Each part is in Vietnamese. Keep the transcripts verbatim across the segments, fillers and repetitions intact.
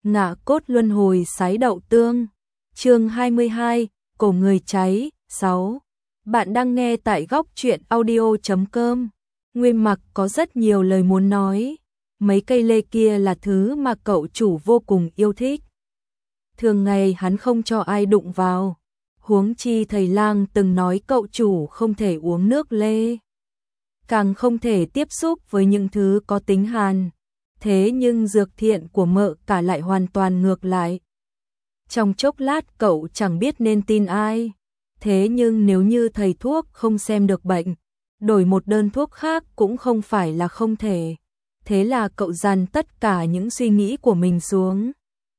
Ngạ cốt luân hồi sái đậu tương. Chương hai mươi hai, cổ người cháy. sáu. Bạn đang nghe tại góc truyện audio chấm com. Nguyên Mặc có rất nhiều lời muốn nói. Mấy cây lê kia là thứ mà cậu chủ vô cùng yêu thích. Thường ngày hắn không cho ai đụng vào. Huống chi thầy lang từng nói cậu chủ không thể uống nước lê. Càng không thể tiếp xúc với những thứ có tính hàn. Thế nhưng dược thiện của mợ cả lại hoàn toàn ngược lại. Trong chốc lát cậu chẳng biết nên tin ai. Thế nhưng nếu như thầy thuốc không xem được bệnh, đổi một đơn thuốc khác cũng không phải là không thể. Thế là cậu dàn tất cả những suy nghĩ của mình xuống.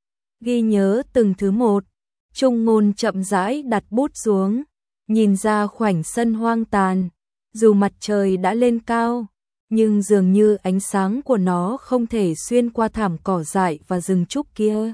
Ghi nhớ từng thứ một. Trung Ngôn chậm rãi đặt bút xuống, nhìn ra khoảnh sân hoang tàn. Dù mặt trời đã lên cao, nhưng dường như ánh sáng của nó không thể xuyên qua thảm cỏ dại và rừng trúc kia.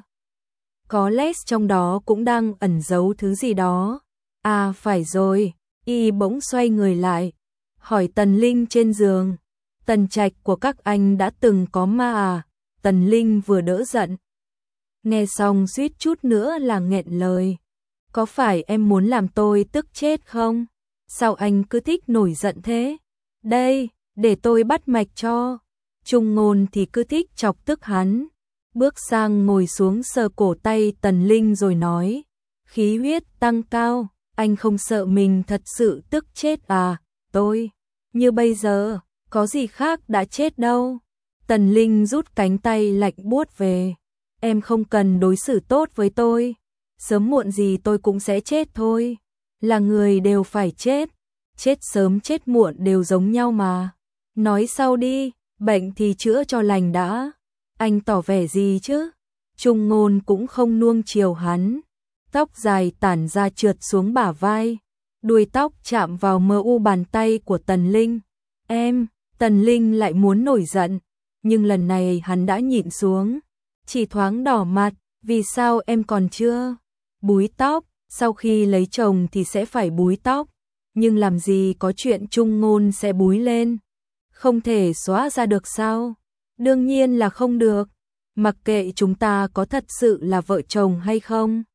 Có lẽ trong đó cũng đang ẩn giấu thứ gì đó. À phải rồi, y bỗng xoay người lại, hỏi Tần Linh trên giường. Tần trạch của các anh đã từng có ma à? Tần Linh vừa đỡ giận. Nghe xong suýt chút nữa là nghẹn lời. Có phải em muốn làm tôi tức chết không? Sao anh cứ thích nổi giận thế? Đây, để tôi bắt mạch cho. Trung Ngôn thì cứ thích chọc tức hắn. Bước sang ngồi xuống sờ cổ tay Tần Linh rồi nói. Khí huyết tăng cao, anh không sợ mình thật sự tức chết à? Tôi, như bây giờ, có gì khác đã chết đâu. Tần Linh rút cánh tay lạnh buốt về. Em không cần đối xử tốt với tôi. Sớm muộn gì tôi cũng sẽ chết thôi. Là người đều phải chết. Chết sớm chết muộn đều giống nhau mà. Nói sau đi, bệnh thì chữa cho lành đã. Anh tỏ vẻ gì chứ? Trung Ngôn cũng không nuông chiều hắn. Tóc dài tản ra trượt xuống bả vai. Đuôi tóc chạm vào mờ u bàn tay của Tần Linh. Em, Tần Linh lại muốn nổi giận. Nhưng lần này hắn đã nhịn xuống. Chỉ thoáng đỏ mặt, vì sao em còn chưa? Búi tóc, sau khi lấy chồng thì sẽ phải búi tóc. Nhưng làm gì có chuyện Trung Ngôn sẽ búi lên. Không thể xóa ra được sao? Đương nhiên là không được. Mặc kệ chúng ta có thật sự là vợ chồng hay không.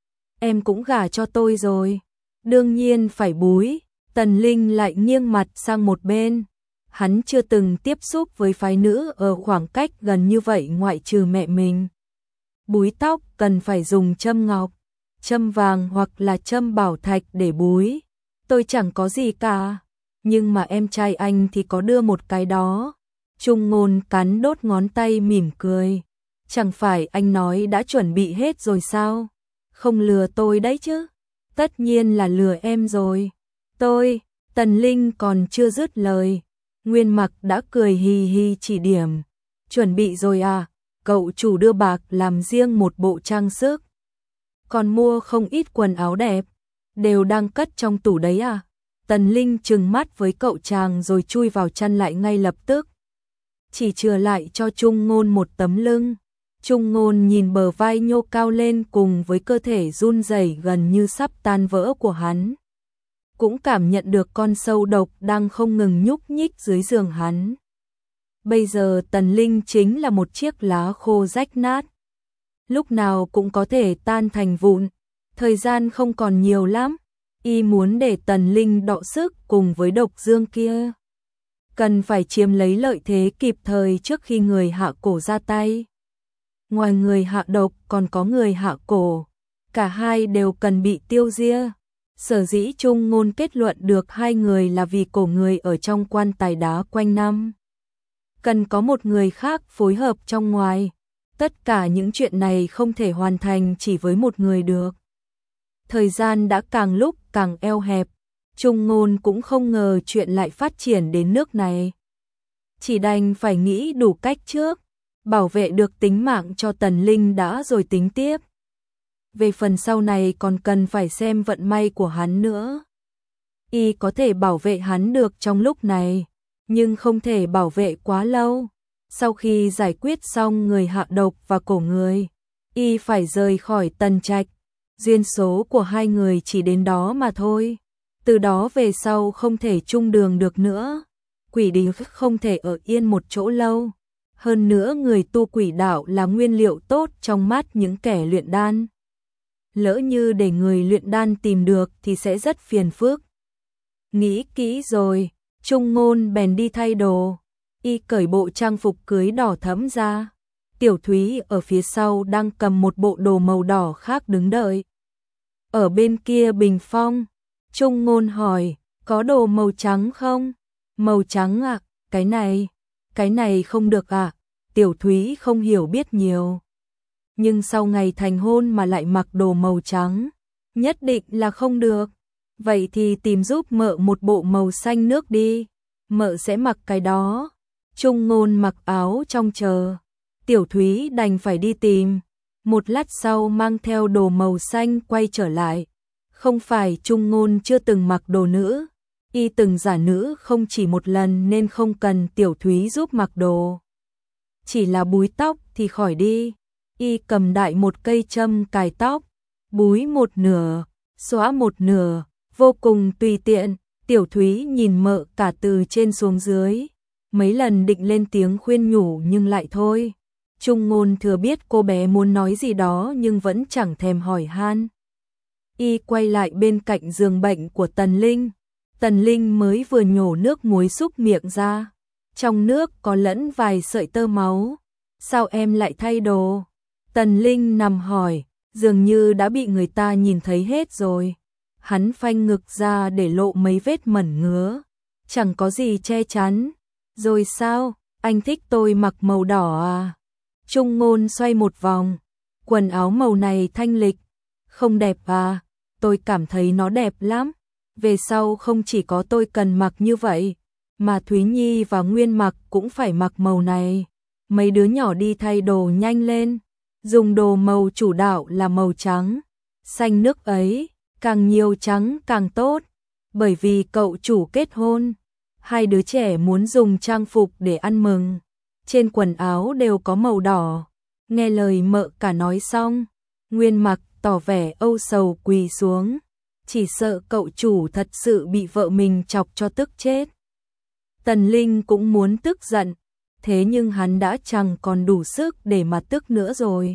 Em cũng gả cho tôi rồi. Đương nhiên phải búi. Tần Linh lại nghiêng mặt sang một bên. Hắn chưa từng tiếp xúc với phái nữ ở khoảng cách gần như vậy ngoại trừ mẹ mình. Búi tóc cần phải dùng châm ngọc, châm vàng hoặc là châm bảo thạch để búi. Tôi chẳng có gì cả, nhưng mà em trai anh thì có đưa một cái đó. Trung Ngôn cắn đốt ngón tay mỉm cười. Chẳng phải anh nói đã chuẩn bị hết rồi sao? Không lừa tôi đấy chứ? Tất nhiên là lừa em rồi. Tôi, Tần Linh còn chưa dứt lời. Nguyên Mặc đã cười hì hì chỉ điểm. Chuẩn bị rồi à? Cậu chủ đưa bạc làm riêng một bộ trang sức. Còn mua không ít quần áo đẹp. Đều đang cất trong tủ đấy à? Tần Linh trừng mắt với cậu chàng rồi chui vào chăn lại ngay lập tức. Chỉ chừa lại cho Trung Ngôn một tấm lưng. Trung Ngôn nhìn bờ vai nhô cao lên cùng với cơ thể run rẩy gần như sắp tan vỡ của hắn. Cũng cảm nhận được con sâu độc đang không ngừng nhúc nhích dưới giường hắn. Bây giờ Tần Linh chính là một chiếc lá khô rách nát. Lúc nào cũng có thể tan thành vụn. Thời gian không còn nhiều lắm. Y muốn để Tần Linh đọ sức cùng với độc dương kia. Cần phải chiếm lấy lợi thế kịp thời trước khi người hạ cổ ra tay. Ngoài người hạ độc còn có người hạ cổ. Cả hai đều cần bị tiêu diệt. Sở dĩ Trung Ngôn kết luận được hai người là vì cổ người ở trong quan tài đá quanh năm. Cần có một người khác phối hợp trong ngoài. Tất cả những chuyện này không thể hoàn thành chỉ với một người được. Thời gian đã càng lúc càng eo hẹp. Trung Ngôn cũng không ngờ chuyện lại phát triển đến nước này. Chỉ đành phải nghĩ đủ cách trước. Bảo vệ được tính mạng cho Tần Linh đã rồi tính tiếp. Về phần sau này còn cần phải xem vận may của hắn nữa. Y có thể bảo vệ hắn được trong lúc này, nhưng không thể bảo vệ quá lâu. Sau khi giải quyết xong người hạ độc và cổ người, Y phải rời khỏi Tần Trạch. Duyên số của hai người chỉ đến đó mà thôi. Từ đó về sau không thể chung đường được nữa. Quỷ đế không thể ở yên một chỗ lâu. Hơn nữa người tu quỷ đạo là nguyên liệu tốt trong mắt những kẻ luyện đan. Lỡ như để người luyện đan tìm được thì sẽ rất phiền phức. Nghĩ kỹ rồi, Trung Ngôn bèn đi thay đồ. Y cởi bộ trang phục cưới đỏ thẫm ra. Tiểu Thúy ở phía sau đang cầm một bộ đồ màu đỏ khác đứng đợi. Ở bên kia bình phong, Trung Ngôn hỏi, có đồ màu trắng không? Màu trắng à, cái này, cái này không được à? Tiểu Thúy không hiểu biết nhiều. Nhưng sau ngày thành hôn mà lại mặc đồ màu trắng, nhất định là không được. Vậy thì tìm giúp mợ một bộ màu xanh nước đi, mợ sẽ mặc cái đó. Trung Ngôn mặc áo trong chờ, Tiểu Thúy đành phải đi tìm. Một lát sau mang theo đồ màu xanh quay trở lại. Không phải Trung Ngôn chưa từng mặc đồ nữ, y từng giả nữ không chỉ một lần nên không cần Tiểu Thúy giúp mặc đồ. Chỉ là búi tóc thì khỏi đi. Y cầm đại một cây châm cài tóc, búi một nửa, xóa một nửa, vô cùng tùy tiện. Tiểu Thúy nhìn mợ cả từ trên xuống dưới, mấy lần định lên tiếng khuyên nhủ nhưng lại thôi. Trung Ngôn thừa biết cô bé muốn nói gì đó nhưng vẫn chẳng thèm hỏi han. Y quay lại bên cạnh giường bệnh của Tần Linh. Tần Linh mới vừa nhổ nước muối xúc miệng ra. Trong nước có lẫn vài sợi tơ máu. Sao em lại thay đồ? Tần Linh nằm hỏi, dường như đã bị người ta nhìn thấy hết rồi. Hắn phanh ngực ra để lộ mấy vết mẩn ngứa. Chẳng có gì che chắn. Rồi sao, anh thích tôi mặc màu đỏ à? Trung Ngôn xoay một vòng. Quần áo màu này thanh lịch. Không đẹp à? Tôi cảm thấy nó đẹp lắm. Về sau không chỉ có tôi cần mặc như vậy, mà Thúy Nhi và Nguyên Mặc cũng phải mặc màu này. Mấy đứa nhỏ đi thay đồ nhanh lên. Dùng đồ màu chủ đạo là màu trắng. Xanh nước ấy, càng nhiều trắng càng tốt. Bởi vì cậu chủ kết hôn, hai đứa trẻ muốn dùng trang phục để ăn mừng. Trên quần áo đều có màu đỏ. Nghe lời mợ cả nói xong, Nguyên Mặc tỏ vẻ âu sầu quỳ xuống. Chỉ sợ cậu chủ thật sự bị vợ mình chọc cho tức chết. Tần Linh cũng muốn tức giận, thế nhưng hắn đã chẳng còn đủ sức để mà tức nữa rồi.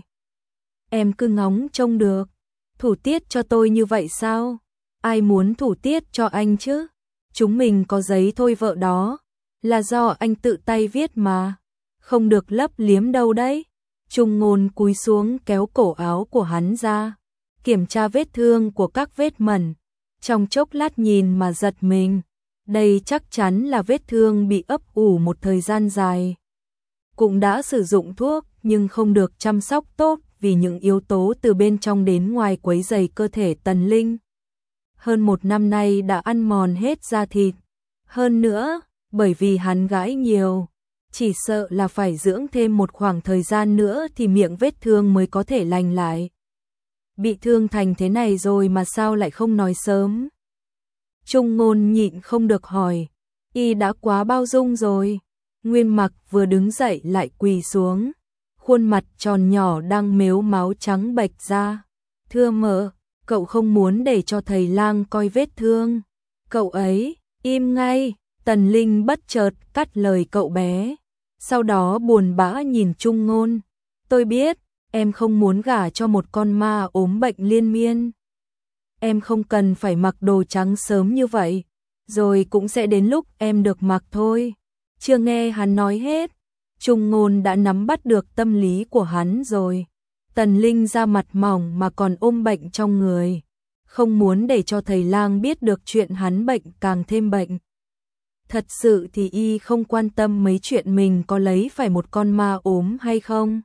Em cứ ngóng trông được, thủ tiết cho tôi như vậy sao? Ai muốn thủ tiết cho anh chứ? Chúng mình có giấy thôi vợ đó, là do anh tự tay viết mà, không được lấp liếm đâu đấy. Trung Ngôn cúi xuống kéo cổ áo của hắn ra, kiểm tra vết thương của các vết mẩn. Trong chốc lát nhìn mà giật mình, đây chắc chắn là vết thương bị ấp ủ một thời gian dài. Cũng đã sử dụng thuốc nhưng không được chăm sóc tốt vì những yếu tố từ bên trong đến ngoài quấy rầy cơ thể Tần Linh. Hơn một năm nay đã ăn mòn hết da thịt. Hơn nữa, bởi vì hắn gãi nhiều, chỉ sợ là phải dưỡng thêm một khoảng thời gian nữa thì miệng vết thương mới có thể lành lại. Bị thương thành thế này rồi mà sao lại không nói sớm? Trung Ngôn nhịn không được hỏi, y đã quá bao dung rồi. Nguyên Mặc vừa đứng dậy lại quỳ xuống, khuôn mặt tròn nhỏ đang mếu máu trắng bệch ra. Thưa mợ, cậu không muốn để cho thầy lang coi vết thương. Cậu ấy, im ngay. Tần Linh bất chợt cắt lời cậu bé. Sau đó buồn bã nhìn Trung Ngôn. Tôi biết, em không muốn gả cho một con ma ốm bệnh liên miên. Em không cần phải mặc đồ trắng sớm như vậy. Rồi cũng sẽ đến lúc em được mặc thôi. Chưa nghe hắn nói hết, Trung Ngôn đã nắm bắt được tâm lý của hắn rồi. Tần Linh da mặt mỏng mà còn ôm bệnh trong người, không muốn để cho thầy lang biết được chuyện hắn bệnh càng thêm bệnh. Thật sự thì y không quan tâm mấy chuyện mình có lấy phải một con ma ốm hay không.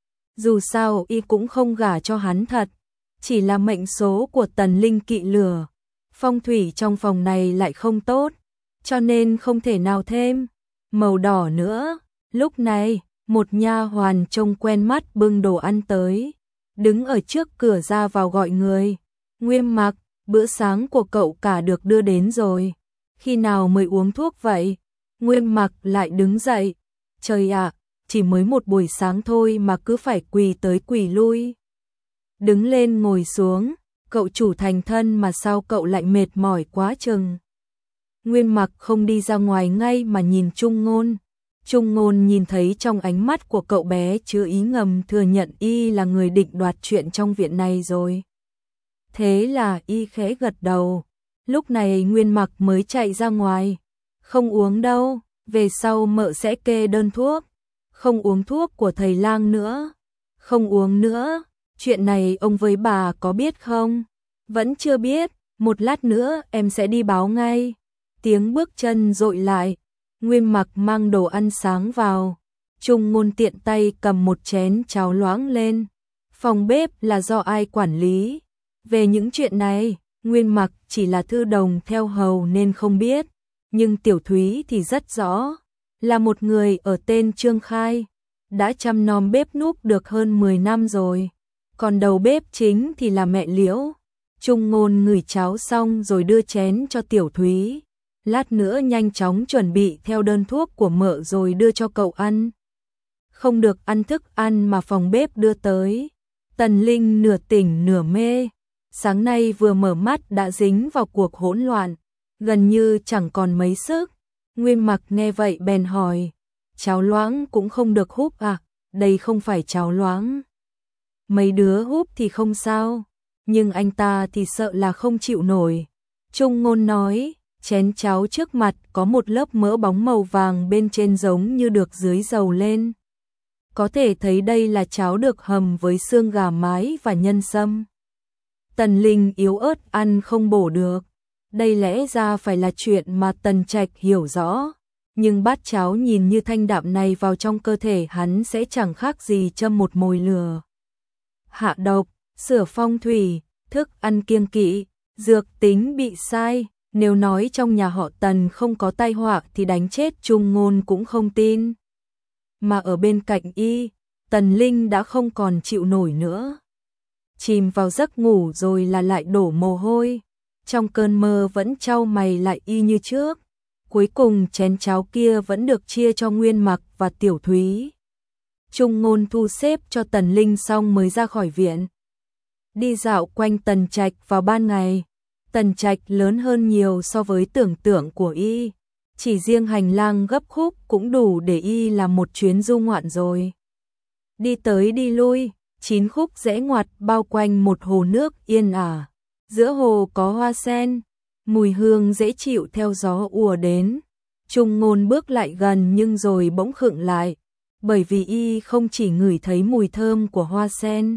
Dù sao y cũng không gả cho hắn thật, chỉ là mệnh số của Tần Linh kỵ lửa. Phong thủy trong phòng này lại không tốt, cho nên không thể nào thêm màu đỏ nữa. Lúc này, một nha hoàn trông quen mắt bưng đồ ăn tới, đứng ở trước cửa ra vào gọi người. Nguyên Mặc, bữa sáng của cậu cả được đưa đến rồi. Khi nào mới uống thuốc vậy? Nguyên Mặc lại đứng dậy. Trời ạ, chỉ mới một buổi sáng thôi mà cứ phải quỳ tới quỳ lui. Đứng lên ngồi xuống, cậu chủ thành thân mà sao cậu lại mệt mỏi quá chừng. Nguyên Mặc không đi ra ngoài ngay mà nhìn Trung Ngôn. Trung Ngôn nhìn thấy trong ánh mắt của cậu bé chứa ý ngầm thừa nhận y là người định đoạt chuyện trong viện này rồi. Thế là y khẽ gật đầu. Lúc này Nguyên Mặc mới chạy ra ngoài. Không uống đâu, về sau mợ sẽ kê đơn thuốc. Không uống thuốc của thầy lang nữa. Không uống nữa, chuyện này ông với bà có biết không? Vẫn chưa biết, một lát nữa em sẽ đi báo ngay. Tiếng bước chân dội lại, Nguyên Mặc mang đồ ăn sáng vào. Trung Ngôn tiện tay cầm một chén cháo loãng lên. Phòng bếp là do ai quản lý? Về những chuyện này, Nguyên Mặc chỉ là thư đồng theo hầu nên không biết. Nhưng Tiểu Thúy thì rất rõ, là một người ở tên Trương Khai, đã chăm nom bếp núc được hơn mười năm rồi. Còn đầu bếp chính thì là mẹ Liễu. Trung Ngôn ngửi cháo xong rồi đưa chén cho Tiểu Thúy. Lát nữa nhanh chóng chuẩn bị theo đơn thuốc của mợ rồi đưa cho cậu ăn. Không được ăn thức ăn mà phòng bếp đưa tới. Tần Linh nửa tỉnh nửa mê. Sáng nay vừa mở mắt đã dính vào cuộc hỗn loạn, gần như chẳng còn mấy sức. Nguyên Mặc nghe vậy bèn hỏi, cháo loãng cũng không được húp à? Đây không phải cháo loãng. Mấy đứa húp thì không sao, nhưng anh ta thì sợ là không chịu nổi. Trung Ngôn nói, chén cháo trước mặt có một lớp mỡ bóng màu vàng bên trên giống như được dưới dầu lên. Có thể thấy đây là cháo được hầm với xương gà mái và nhân sâm. Tần Linh yếu ớt ăn không bổ được. Đây lẽ ra phải là chuyện mà Tần Trạch hiểu rõ. Nhưng bát cháo nhìn như thanh đạm này vào trong cơ thể hắn sẽ chẳng khác gì châm một mồi lửa. Hạ độc, sửa phong thủy, thức ăn kiêng kỵ, dược tính bị sai. Nếu nói trong nhà họ Tần không có tai họa thì đánh chết Trung Ngôn cũng không tin. Mà ở bên cạnh y, Tần Linh đã không còn chịu nổi nữa. Chìm vào giấc ngủ rồi là lại đổ mồ hôi. Trong cơn mơ vẫn chau mày lại y như trước. Cuối cùng chén cháo kia vẫn được chia cho Nguyên Mặc và Tiểu Thúy. Trung Ngôn thu xếp cho Tần Linh xong mới ra khỏi viện. Đi dạo quanh Tần Trạch vào ban ngày. Tần Trạch lớn hơn nhiều so với tưởng tượng của y. Chỉ riêng hành lang gấp khúc cũng đủ để y làm một chuyến du ngoạn rồi. Đi tới đi lui, chín khúc rẽ ngoặt bao quanh một hồ nước yên ả. Giữa hồ có hoa sen, mùi hương dễ chịu theo gió ùa đến. Trung Ngôn bước lại gần nhưng rồi bỗng khựng lại, bởi vì y không chỉ ngửi thấy mùi thơm của hoa sen,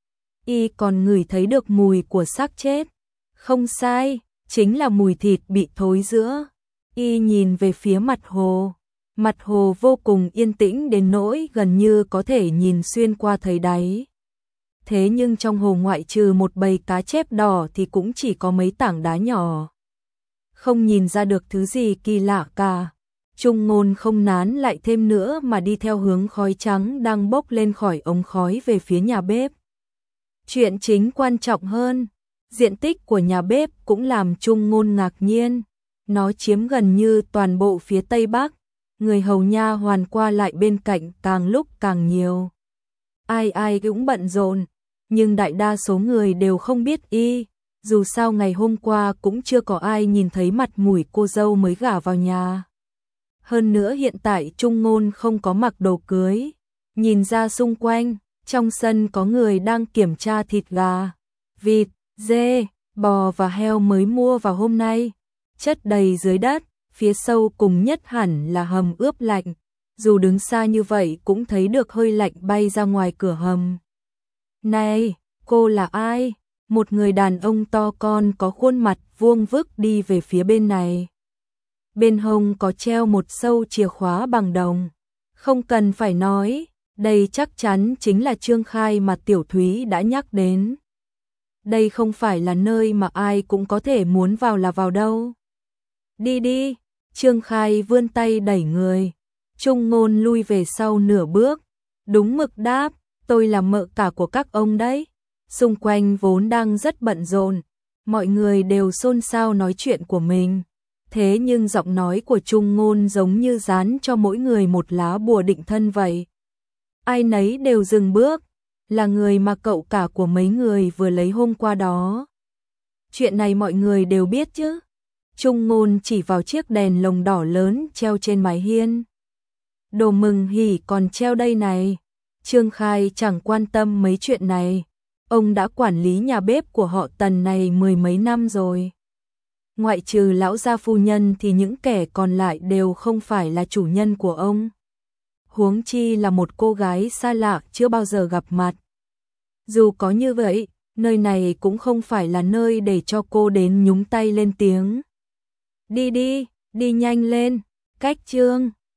y còn ngửi thấy được mùi của xác chết. Không sai, chính là mùi thịt bị thối rữa. Y nhìn về phía mặt hồ, mặt hồ vô cùng yên tĩnh đến nỗi gần như có thể nhìn xuyên qua thấy đáy. Thế nhưng trong hồ ngoại trừ một bầy cá chép đỏ thì cũng chỉ có mấy tảng đá nhỏ. Không nhìn ra được thứ gì kỳ lạ cả. Trung Ngôn không nán lại thêm nữa mà đi theo hướng khói trắng đang bốc lên khỏi ống khói về phía nhà bếp. Chuyện chính quan trọng hơn, diện tích của nhà bếp cũng làm Trung Ngôn ngạc nhiên. Nó chiếm gần như toàn bộ phía tây bắc, người hầu nha hoàn qua lại bên cạnh càng lúc càng nhiều. Ai ai cũng bận rộn, nhưng đại đa số người đều không biết y. Dù sao ngày hôm qua cũng chưa có ai nhìn thấy mặt mũi cô dâu mới gả vào nhà. Hơn nữa hiện tại Trung Ngôn không có mặc đồ cưới. Nhìn ra xung quanh, trong sân có người đang kiểm tra thịt gà, vịt, dê, bò và heo mới mua vào hôm nay. Chất đầy dưới đất, phía sâu cùng nhất hẳn là hầm ướp lạnh. Dù đứng xa như vậy cũng thấy được hơi lạnh bay ra ngoài cửa hầm. Này, cô là ai? Một người đàn ông to con có khuôn mặt vuông vức đi về phía bên này. Bên hông có treo một sâu chìa khóa bằng đồng. Không cần phải nói, đây chắc chắn chính là Trương Khai mà Tiểu Thúy đã nhắc đến. Đây không phải là nơi mà ai cũng có thể muốn vào là vào đâu. Đi đi, Trương Khai vươn tay đẩy người. Trung Ngôn lui về sau nửa bước. Đúng mực đáp, tôi là mợ cả của các ông đấy. Xung quanh vốn đang rất bận rộn, mọi người đều xôn xao nói chuyện của mình. Thế nhưng giọng nói của Trung Ngôn giống như dán cho mỗi người một lá bùa định thân vậy. Ai nấy đều dừng bước, là người mà cậu cả của mấy người vừa lấy hôm qua đó. Chuyện này mọi người đều biết chứ. Trung Ngôn chỉ vào chiếc đèn lồng đỏ lớn treo trên mái hiên. Đồ mừng hỉ còn treo đây này. Trương Khai chẳng quan tâm mấy chuyện này. Ông đã quản lý nhà bếp của họ Tần này mười mấy năm rồi. Ngoại trừ lão gia phu nhân thì những kẻ còn lại đều không phải là chủ nhân của ông. Huống chi là một cô gái xa lạ chưa bao giờ gặp mặt. Dù có như vậy, nơi này cũng không phải là nơi để cho cô đến nhúng tay lên tiếng. Đi đi, đi nhanh lên, cách Trương